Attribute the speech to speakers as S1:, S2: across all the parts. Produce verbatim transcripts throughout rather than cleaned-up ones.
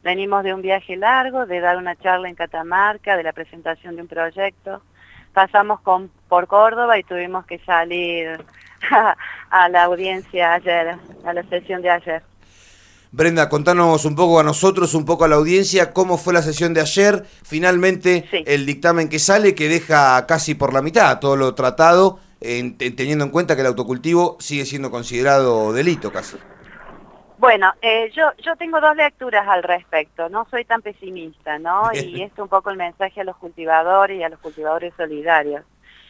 S1: Venimos de un viaje largo, de dar una charla en Catamarca, de la presentación de un proyecto. Pasamos con, por Córdoba y tuvimos que salir a, a la audiencia ayer, a la sesión de ayer.
S2: Brenda, contanos un poco a nosotros, un poco a la audiencia, cómo fue la sesión de ayer, finalmente
S1: Sí.
S2: el dictamen que sale, que deja casi por la mitad todo lo tratado, en, teniendo en cuenta que el autocultivo sigue siendo considerado delito casi.
S1: Bueno, eh, yo, yo tengo dos lecturas al respecto, no soy tan pesimista, ¿no? Y esto es un poco el mensaje a los cultivadores y a los cultivadores solidarios.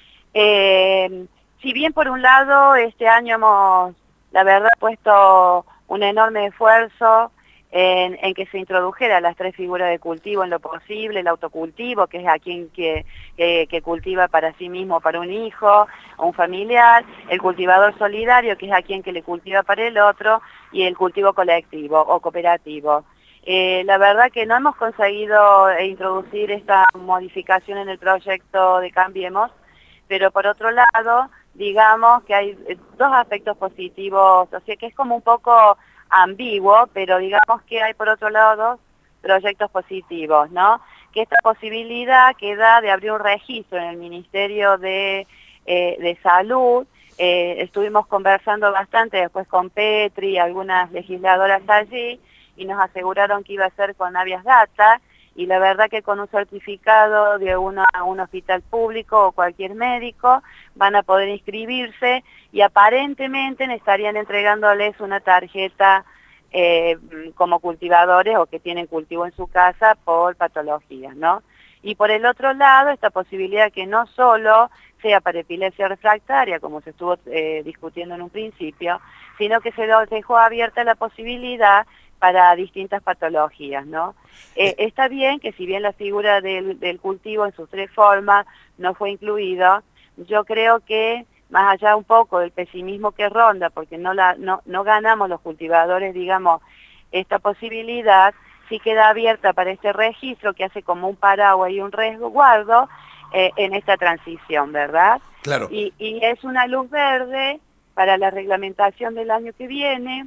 S1: Eh, si bien por un lado este año hemos, la verdad, puesto un enorme esfuerzo en, en que se introdujera las tres figuras de cultivo en lo posible, el autocultivo, que es a quien que, que, que cultiva para sí mismo, para un hijo o un familiar, el cultivador solidario, que es a quien que le cultiva para el otro, y el cultivo colectivo o cooperativo. Eh, la verdad que no hemos conseguido introducir esta modificación en el proyecto de Cambiemos, pero por otro lado, digamos que hay dos aspectos positivos, o sea que es como un poco ambiguo, pero digamos que hay por otro lado dos proyectos positivos, ¿no? Que esta posibilidad que da de abrir un registro en el Ministerio de, eh, de Salud, eh, estuvimos conversando bastante después con Petri y algunas legisladoras allí, y nos aseguraron que iba a ser con Habeas Data, y la verdad que con un certificado de una, un hospital público o cualquier médico van a poder inscribirse y aparentemente estarían entregándoles una tarjeta eh, como cultivadores o que tienen cultivo en su casa por patologías, ¿no? Y por el otro lado, esta posibilidad que no solo sea para epilepsia refractaria, como se estuvo eh, discutiendo en un principio, sino que se dejó abierta la posibilidad para distintas patologías, ¿no? Eh, está bien que si bien la figura del, del cultivo en sus tres formas no fue incluido, yo creo que más allá un poco del pesimismo que ronda, porque no, la, no, no ganamos los cultivadores, digamos, esta posibilidad, sí queda abierta para este registro que hace como un paraguas y un resguardo eh, en esta transición, ¿verdad?
S2: Claro.
S1: Y, y es una luz verde para la reglamentación del año que viene,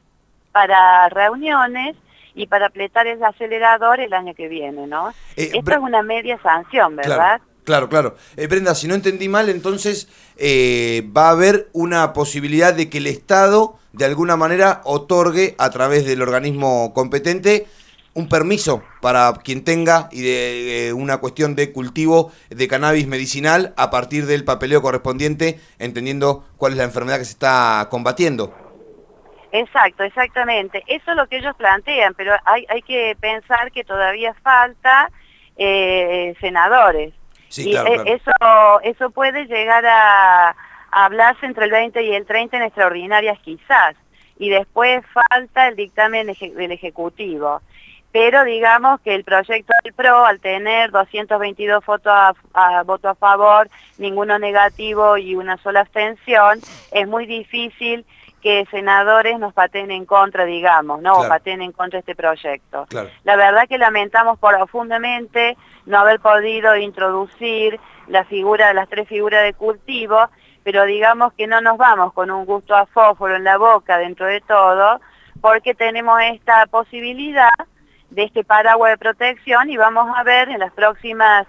S1: para reuniones y para apretar el acelerador el año que viene, ¿no?
S2: Eh,
S1: Esto
S2: Bre-
S1: es una media sanción, ¿verdad?
S2: Claro, claro, claro. Eh, Brenda, si no entendí mal, entonces eh, va a haber una posibilidad de que el Estado, de alguna manera, otorgue a través del organismo competente un permiso para quien tenga y de eh, una cuestión de cultivo de cannabis medicinal a partir del papeleo correspondiente, entendiendo cuál es la enfermedad que se está combatiendo.
S1: Exacto, exactamente. Eso es lo que ellos plantean, pero hay, hay que pensar que todavía falta eh, senadores.
S2: Sí,
S1: Y
S2: claro,
S1: eh,
S2: claro.
S1: eso, eso puede llegar a, a hablarse entre el veinte y el treinta en extraordinarias quizás. Y después falta el dictamen eje- del Ejecutivo. Pero digamos que el proyecto del P R O, al tener doscientos veintidós votos a, a, voto a favor, ninguno negativo y una sola abstención, es muy difícil que senadores nos pateen en contra, digamos, ¿no?
S2: Claro.
S1: O pateen en contra de este proyecto.
S2: Claro.
S1: La verdad que lamentamos profundamente no haber podido introducir la figura de las tres figuras de cultivo, pero digamos que no nos vamos con un gusto a fósforo en la boca dentro de todo, porque tenemos esta posibilidad de este paraguas de protección y vamos a ver en las próximas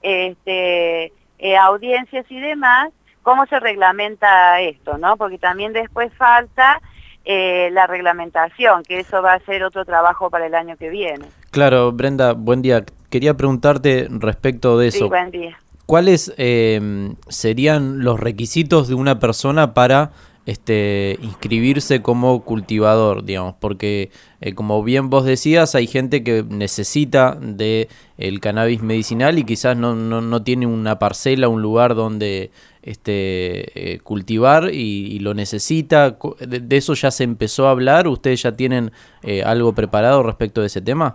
S1: este, eh, audiencias y demás cómo se reglamenta esto, ¿no? Porque también después falta eh, la reglamentación, que eso va a ser otro trabajo para el año que viene.
S3: Claro, Brenda, buen día. Quería preguntarte respecto de
S1: Sí,
S3: eso.
S1: buen día.
S3: ¿Cuáles eh, serían los requisitos de una persona para este, inscribirse como cultivador, digamos? Porque, eh, como bien vos decías, hay gente que necesita de el cannabis medicinal y quizás no, no, no tiene una parcela, un lugar donde este, eh, cultivar y, y lo necesita. ¿De, de eso ya se empezó a hablar? ¿Ustedes ya tienen eh, algo preparado respecto de ese tema?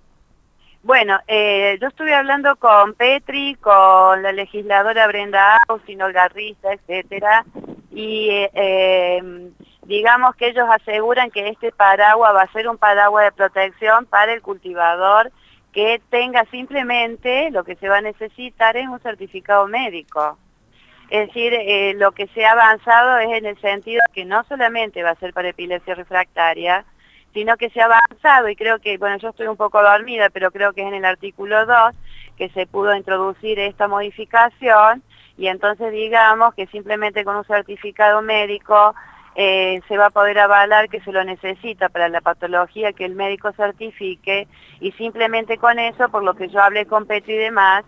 S1: Bueno, eh, yo estuve hablando con Petri, con la legisladora Brenda Austin, Olga Rista, etcétera, y eh, eh, digamos que ellos aseguran que este paraguas va a ser un paraguas de protección para el cultivador que tenga simplemente, lo que se va a necesitar es un certificado médico. Es decir, eh, lo que se ha avanzado es en el sentido que no solamente va a ser para epilepsia refractaria, sino que se ha avanzado y creo que, bueno, yo estoy un poco dormida, pero creo que es en el artículo dos que se pudo introducir esta modificación y entonces digamos que simplemente con un certificado médico eh, se va a poder avalar que se lo necesita para la patología que el médico certifique y simplemente con eso, por lo que yo hablé con Petro y demás,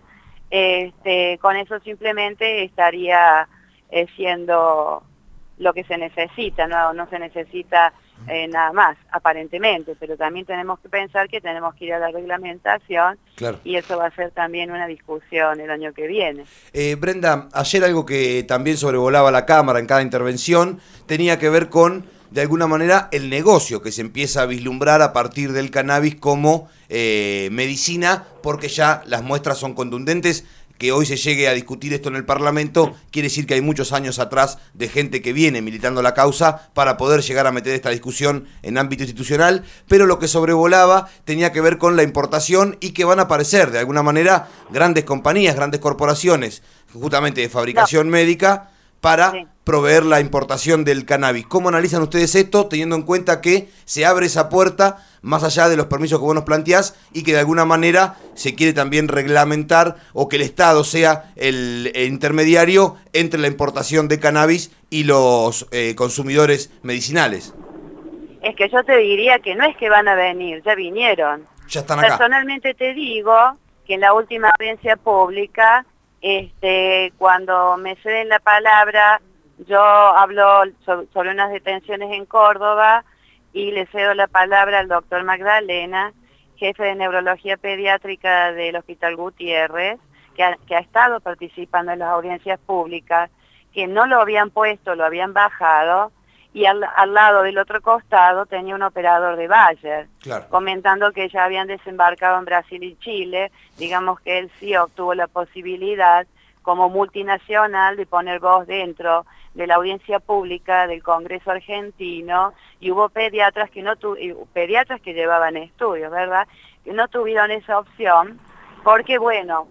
S1: este, con eso simplemente estaría eh, siendo lo que se necesita, no, no se necesita eh, nada más, aparentemente, pero también tenemos que pensar que tenemos que ir a la reglamentación, claro, y eso va a ser también una discusión el año que viene.
S2: Eh, Brenda, ayer algo que también sobrevolaba la Cámara en cada intervención tenía que ver con, de alguna manera, el negocio que se empieza a vislumbrar a partir del cannabis como eh, medicina, porque ya las muestras son contundentes. Que hoy se llegue a discutir esto en el Parlamento quiere decir que hay muchos años atrás de gente que viene militando la causa para poder llegar a meter esta discusión en ámbito institucional, pero lo que sobrevolaba tenía que ver con la importación y que van a aparecer de alguna manera grandes compañías, grandes corporaciones, justamente de fabricación no. médica, para sí. proveer la importación del cannabis. ¿Cómo analizan ustedes esto, teniendo en cuenta que se abre esa puerta más allá de los permisos que vos nos planteás y que de alguna manera se quiere también reglamentar o que el Estado sea el, el intermediario entre la importación de cannabis y los eh, consumidores medicinales?
S1: Es que yo te diría que no es que van a venir, ya vinieron.
S2: Ya están acá.
S1: Personalmente te digo que en la última audiencia pública, este, cuando me ceden la palabra, yo hablo sobre unas detenciones en Córdoba y le cedo la palabra al doctor Magdalena, jefe de neurología pediátrica del Hospital Gutiérrez, que ha, que ha estado participando en las audiencias públicas, que no lo habían puesto, lo habían bajado, y al, al lado del otro costado tenía un operador de Bayer, claro, comentando que ya habían desembarcado en Brasil y Chile, digamos que él sí obtuvo la posibilidad como multinacional de poner voz dentro de la audiencia pública del Congreso argentino, y hubo pediatras que no tu, pediatras que llevaban estudios, ¿verdad?, que no tuvieron esa opción, porque bueno,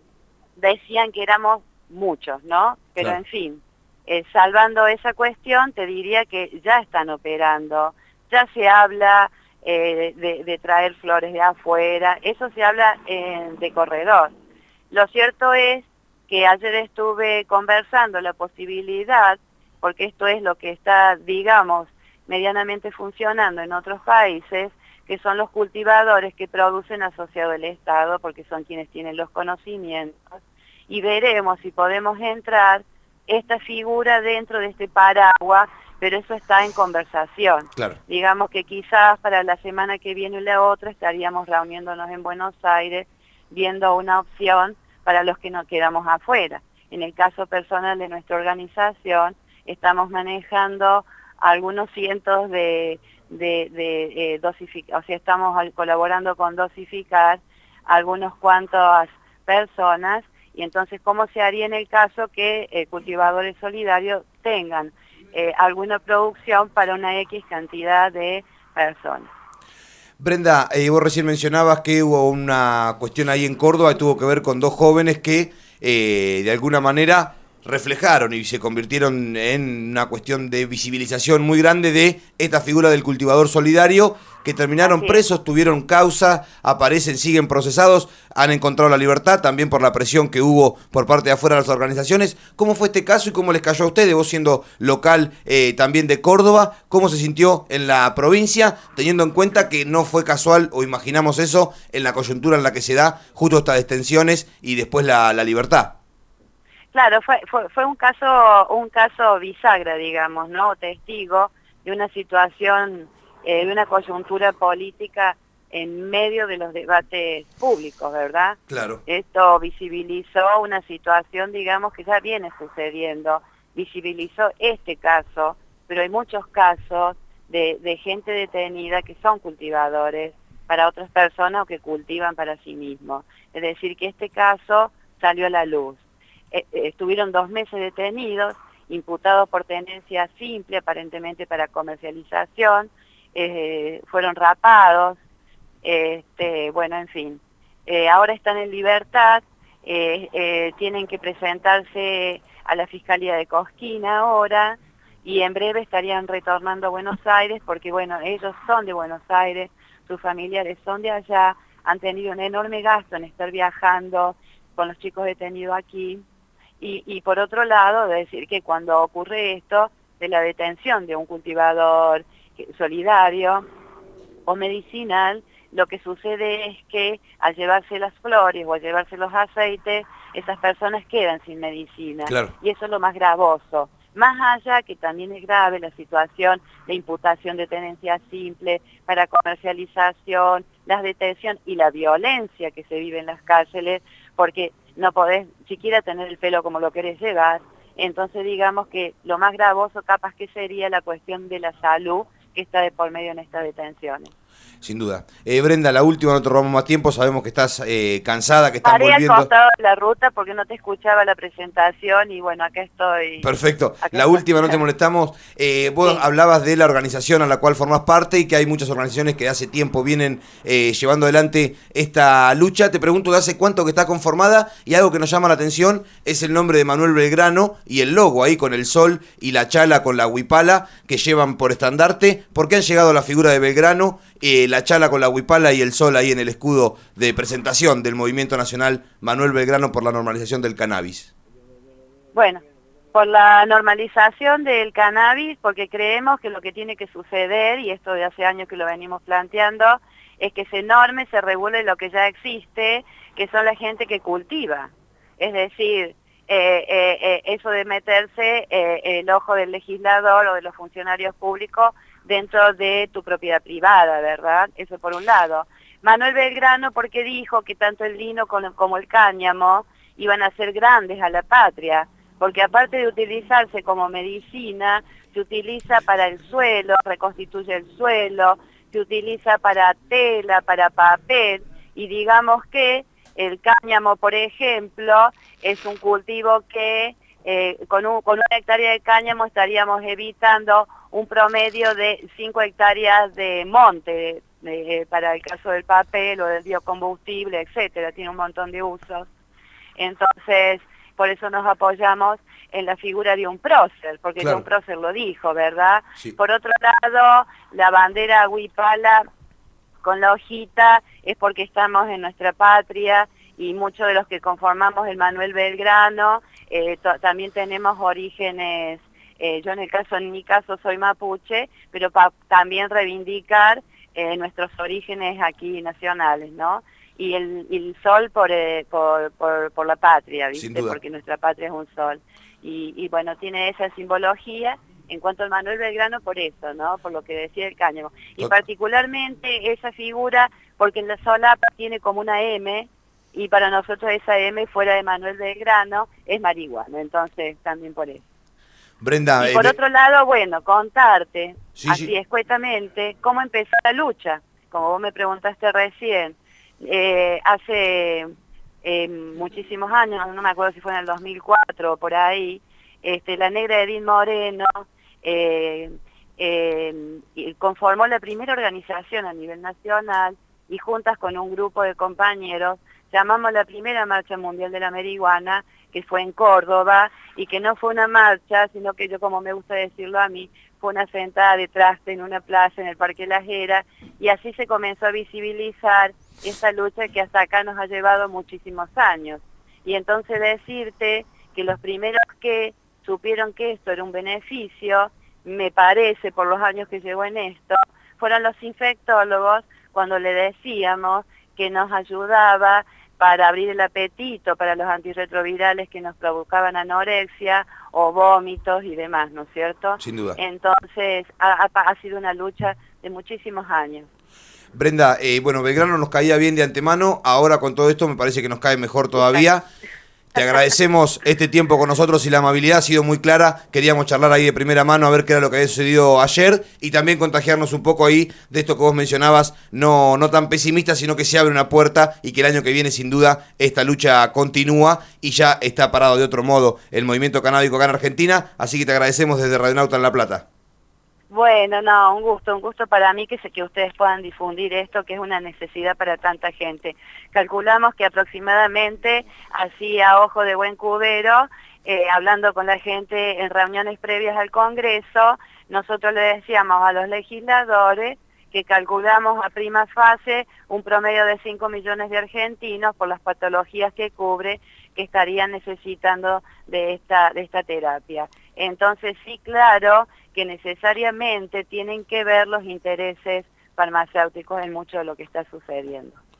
S1: decían que éramos muchos, ¿no? Pero claro, en fin, eh, salvando esa cuestión, te diría que ya están operando, ya se habla eh, de, de traer flores de afuera, eso se habla eh, de corredor. Lo cierto es que ayer estuve conversando la posibilidad, porque esto es lo que está, digamos, medianamente funcionando en otros países, que son los cultivadores que producen asociado al Estado, porque son quienes tienen los conocimientos, y veremos si podemos entrar esta figura dentro de este paraguas, pero eso está en conversación. Claro. Digamos que quizás para la semana que viene y la otra estaríamos reuniéndonos en Buenos Aires, viendo una opción para los que nos quedamos afuera. En el caso personal de nuestra organización, estamos manejando algunos cientos de, de, de eh, dosificar, o sea, estamos colaborando con dosificar algunos cuantas personas, y entonces, ¿cómo se haría en el caso que eh, cultivadores solidarios tengan eh, alguna producción para una X cantidad de personas?
S2: Brenda, eh, vos recién mencionabas que hubo una cuestión ahí en Córdoba que tuvo que ver con dos jóvenes que eh, de alguna manera reflejaron y se convirtieron en una cuestión de visibilización muy grande de esta figura del cultivador solidario, que terminaron Así presos, es. tuvieron causa, aparecen, siguen procesados, han encontrado la libertad también por la presión que hubo por parte de afuera de las organizaciones. ¿Cómo fue este caso y cómo les cayó a ustedes, vos siendo local eh, también de Córdoba? ¿Cómo se sintió en la provincia, teniendo en cuenta que no fue casual, o imaginamos eso, en la coyuntura en la que se da justo estas detenciones y después la, la libertad?
S1: Claro, fue, fue, fue un caso un caso bisagra, digamos, ¿no? Testigo de una situación, eh, de una coyuntura política en medio de los debates públicos, ¿verdad?
S2: Claro.
S1: Esto visibilizó una situación, digamos, que ya viene sucediendo, visibilizó este caso, pero hay muchos casos de, de gente detenida que son cultivadores para otras personas o que cultivan para sí mismos. Es decir, que este caso salió a la luz. Estuvieron dos meses detenidos, imputados por tenencia simple, aparentemente para comercialización, eh, fueron rapados, este, bueno, en fin. Eh, ahora están en libertad, eh, eh, tienen que presentarse a la Fiscalía de Cosquín ahora, y en breve estarían retornando a Buenos Aires porque, bueno, ellos son de Buenos Aires, sus familiares son de allá, han tenido un enorme gasto en estar viajando con los chicos detenidos aquí. Y, y por otro lado, decir que cuando ocurre esto de la detención de un cultivador solidario o medicinal, lo que sucede es que al llevarse las flores o al llevarse los aceites, esas personas quedan sin medicina.
S2: Claro.
S1: Y eso es lo más gravoso. Más allá que también es grave la situación de imputación de tenencia simple para comercialización, la detención y la violencia que se vive en las cárceles, porque no podés siquiera tener el pelo como lo querés llevar. Entonces digamos que lo más gravoso capaz que sería la cuestión de la salud que está de por medio en estas detenciones.
S2: Sin duda. Eh, Brenda, la última, no te robamos más tiempo, sabemos que estás eh, cansada, que estás
S1: Paré
S2: volviendo.
S1: al costado de la ruta porque no te escuchaba la presentación y bueno, acá estoy.
S2: Perfecto.
S1: Acá
S2: la
S1: estoy.
S2: última, no te molestamos. Eh, vos
S1: Sí.
S2: hablabas de la organización a la cual formás parte y que hay muchas organizaciones que hace tiempo vienen eh, llevando adelante esta lucha. Te pregunto de hace cuánto que está conformada y algo que nos llama la atención es el nombre de Manuel Belgrano y el logo ahí con el sol y la chala con la huipala que llevan por estandarte. ¿Por qué han llegado a la figura de Belgrano, eh, la chala con la huipala y el sol ahí en el escudo de presentación del Movimiento Nacional Manuel Belgrano por la normalización del cannabis?
S1: Bueno, por la normalización del cannabis, porque creemos que lo que tiene que suceder, y esto de hace años que lo venimos planteando, es que se norme, se regule lo que ya existe, que son la gente que cultiva. Es decir, eh, eh, eh, eso de meterse eh, el ojo del legislador o de los funcionarios públicos dentro de tu propiedad privada, ¿verdad? Eso por un lado. Manuel Belgrano porque dijo que tanto el lino como el cáñamo iban a ser grandes a la patria, porque aparte de utilizarse como medicina, se utiliza para el suelo, reconstituye el suelo, se utiliza para tela, para papel, y digamos que el cáñamo, por ejemplo, es un cultivo que eh, con, un, con una hectárea de cáñamo estaríamos evitando un promedio de cinco hectáreas de monte, eh, para el caso del papel o del biocombustible, etcétera, tiene un montón de usos. Entonces, por eso nos apoyamos en la figura de un prócer, porque
S2: Claro.
S1: un prócer lo dijo, ¿verdad?
S2: Sí.
S1: Por otro lado, la bandera huipala con la hojita es porque estamos en nuestra patria y muchos de los que conformamos el Manuel Belgrano eh, también tenemos orígenes, eh, yo en el caso, en mi caso soy mapuche, pero pa también reivindicar eh, nuestros orígenes aquí nacionales, ¿no? Y el, y el sol por, eh, por, por, por la patria, ¿viste?
S2: Sin duda.
S1: Porque nuestra patria es un sol. Y, y bueno, tiene esa simbología en cuanto al Manuel Belgrano por eso, ¿no? Por lo que decía el cáñamo. Y
S2: Tot-
S1: particularmente esa figura, porque en la solapa tiene como una M, y para nosotros esa M fuera de Manuel Belgrano es marihuana, entonces también por eso.
S2: Brenda,
S1: Y
S2: eh,
S1: por
S2: de-
S1: otro lado, bueno, contarte,
S2: Sí,
S1: así
S2: sí.
S1: escuetamente, cómo empezó la lucha, como vos me preguntaste recién. Eh, hace eh, muchísimos años, no me acuerdo si fue en el dos mil cuatro o por ahí, este, la negra Edith Moreno eh, eh, conformó la primera organización a nivel nacional y juntas con un grupo de compañeros llamamos la primera marcha mundial de la marihuana, que fue en Córdoba, y que no fue una marcha, sino que yo, como me gusta decirlo a mí, fue una sentada de traste en una plaza en el Parque La Jera, y así se comenzó a visibilizar esta lucha que hasta acá nos ha llevado muchísimos años. Y entonces decirte que los primeros que supieron que esto era un beneficio, me parece, por los años que llevo en esto, fueron los infectólogos, cuando le decíamos que nos ayudaba para abrir el apetito para los antirretrovirales que nos provocaban anorexia o vómitos y demás, ¿no es cierto?
S2: Sin duda.
S1: Entonces, ha, ha, ha sido una lucha de muchísimos años.
S2: Brenda, eh, bueno, Belgrano nos caía bien de antemano, ahora con todo esto me parece que nos cae mejor todavía. Te agradecemos este tiempo con nosotros y la amabilidad ha sido muy clara. Queríamos charlar ahí de primera mano a ver qué era lo que había sucedido ayer y también contagiarnos un poco ahí de esto que vos mencionabas, no, no tan pesimista, sino que se abre una puerta y que el año que viene sin duda esta lucha continúa y ya está parado de otro modo el movimiento canábico acá en Argentina. Así que te agradecemos desde Radionauta en La Plata.
S1: Bueno, no, un gusto, un gusto para mí que, se, que ustedes puedan difundir esto, que es una necesidad para tanta gente. Calculamos que aproximadamente, así a ojo de buen cubero, eh, hablando con la gente en reuniones previas al Congreso, nosotros le decíamos a los legisladores que calculamos a prima fase un promedio de cinco millones de argentinos por las patologías que cubre, que estarían necesitando de esta, de esta terapia. Entonces sí, claro que necesariamente tienen que ver los intereses farmacéuticos en mucho de lo que está sucediendo.